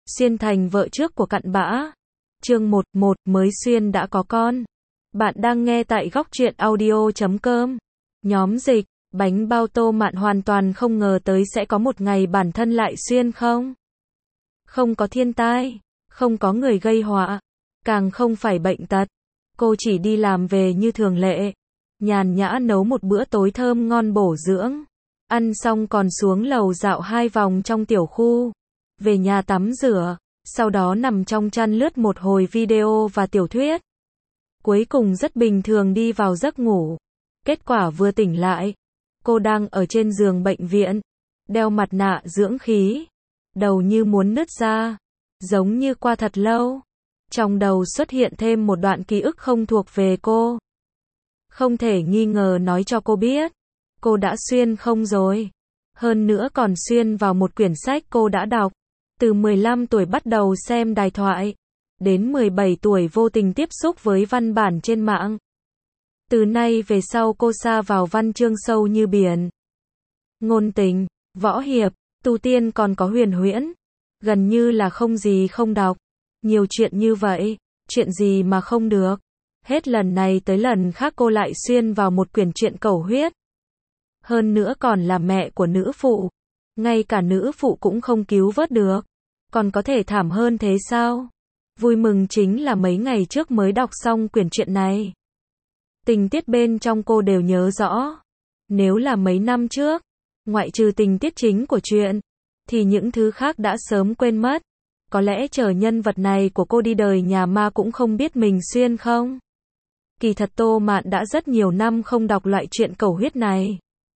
Xuyên thành vợ trước của cặn bã. Chương 11 mới Xuyên đã có con. Bạn đang nghe tại góc truyện audio.com. Nhóm dịch, bánh bao Tô Mạn hoàn toàn không ngờ tới sẽ có một ngày bản thân lại Xuyên không. Không có thiên tai, không có người gây họa, càng không phải bệnh tật. Cô chỉ đi làm về như thường lệ, nhàn nhã nấu một bữa tối thơm ngon bổ dưỡng. Ăn xong còn xuống lầu dạo 2 vòng trong tiểu khu. Về nhà tắm rửa, sau đó nằm trong chăn lướt một hồi video và tiểu thuyết. Cuối cùng rất bình thường đi vào giấc ngủ. Kết quả vừa tỉnh lại, cô đang ở trên giường bệnh viện, đeo mặt nạ dưỡng khí, đầu như muốn nứt ra, giống như qua thật lâu. Trong đầu xuất hiện thêm một đoạn ký ức không thuộc về cô. Không thể nghi ngờ nói cho cô biết, cô đã xuyên không rồi. Hơn nữa còn xuyên vào một quyển sách cô đã đọc. Từ 15 tuổi bắt đầu xem đài thoại, đến 17 tuổi vô tình tiếp xúc với văn bản trên mạng. Từ nay về sau cô sa vào văn chương sâu như biển. Ngôn tình, võ hiệp, tu tiên còn có huyền huyễn. Gần như là không gì không đọc. Nhiều chuyện như vậy, chuyện gì mà không được. Hết lần này tới lần khác cô lại xuyên vào một quyển truyện cầu huyết. Hơn nữa còn là mẹ của nữ phụ. Ngay cả nữ phụ cũng không cứu vớt được. Còn có thể thảm hơn thế sao? Vui mừng chính là mấy ngày trước mới đọc xong quyển truyện này. Tình tiết bên trong cô đều nhớ rõ. Nếu là mấy năm trước, ngoại trừ tình tiết chính của truyện, thì những thứ khác đã sớm quên mất. Có lẽ chờ nhân vật này của cô đi đời nhà ma cũng không biết mình xuyên không? Kỳ thật Tô Mạn đã rất nhiều năm không đọc loại truyện cầu huyết này.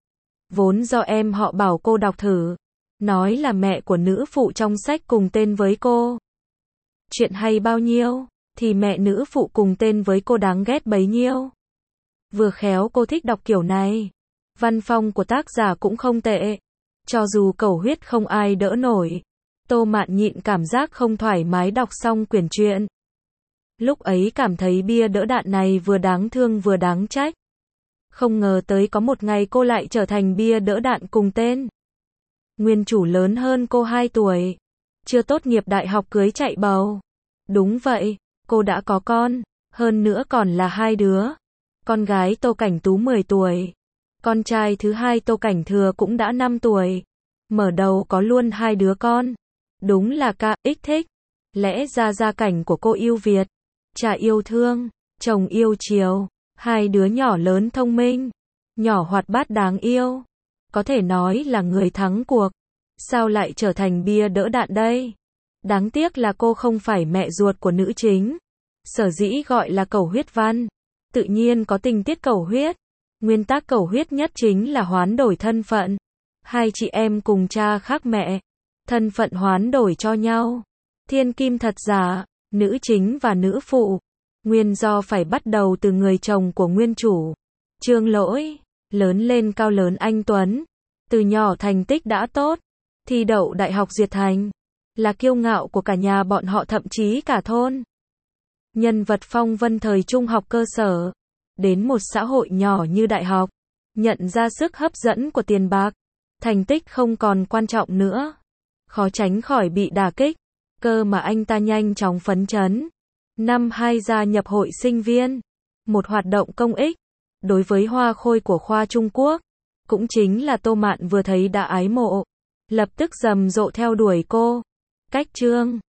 Vốn do em họ bảo cô đọc thử. Nói là mẹ của nữ phụ trong sách cùng tên với cô. Chuyện hay bao nhiêu, thì mẹ nữ phụ cùng tên với cô đáng ghét bấy nhiêu. Vừa khéo cô thích đọc kiểu này. Văn phong của tác giả cũng không tệ. Cho dù cầu huyết không ai đỡ nổi, Tô Mạn nhịn cảm giác không thoải mái đọc xong quyển truyện. Lúc ấy cảm thấy bia đỡ đạn này vừa đáng thương vừa đáng trách. Không ngờ tới có một ngày cô lại trở thành bia đỡ đạn cùng tên. Nguyên chủ lớn hơn cô 2 tuổi. Chưa tốt nghiệp đại học cưới chạy bầu. Đúng vậy, cô đã có con. Hơn nữa còn là 2 đứa. Con gái Tô Cảnh Tú 10 tuổi. Con trai thứ hai Tô Cảnh Thừa cũng đã 5 tuổi. Mở đầu có luôn 2 đứa con. Đúng là KX thích. Lẽ ra gia cảnh của cô yêu Việt. Cha yêu thương, chồng yêu chiều. 2 đứa nhỏ lớn thông minh. Nhỏ hoạt bát đáng yêu. Có thể nói là người thắng cuộc. Sao lại trở thành bia đỡ đạn đây? Đáng tiếc là cô không phải mẹ ruột của nữ chính. Sở dĩ gọi là cầu huyết văn. Tự nhiên có tình tiết cầu huyết. Nguyên tắc cầu huyết nhất chính là hoán đổi thân phận. 2 chị em cùng cha khác mẹ. Thân phận hoán đổi cho nhau. Thiên kim thật giả, nữ chính và nữ phụ. Nguyên do phải bắt đầu từ người chồng của nguyên chủ. Trương Lỗi, lớn lên cao lớn anh tuấn. Từ nhỏ thành tích đã tốt. Thi đậu đại học Duyệt Thành. Là kiêu ngạo của cả nhà bọn họ thậm chí cả thôn. Nhân vật phong vân thời trung học cơ sở. Đến một xã hội nhỏ như đại học. Nhận ra sức hấp dẫn của tiền bạc. Thành tích không còn quan trọng nữa. Khó tránh khỏi bị đả kích. Cơ mà anh ta nhanh chóng phấn chấn. Năm 2 gia nhập hội sinh viên. Một hoạt động công ích. Đối với hoa khôi của khoa Trung Quốc. Cũng chính là Tô Mạn vừa thấy đã ái mộ. Lập tức rầm rộ theo đuổi cô. Cách chương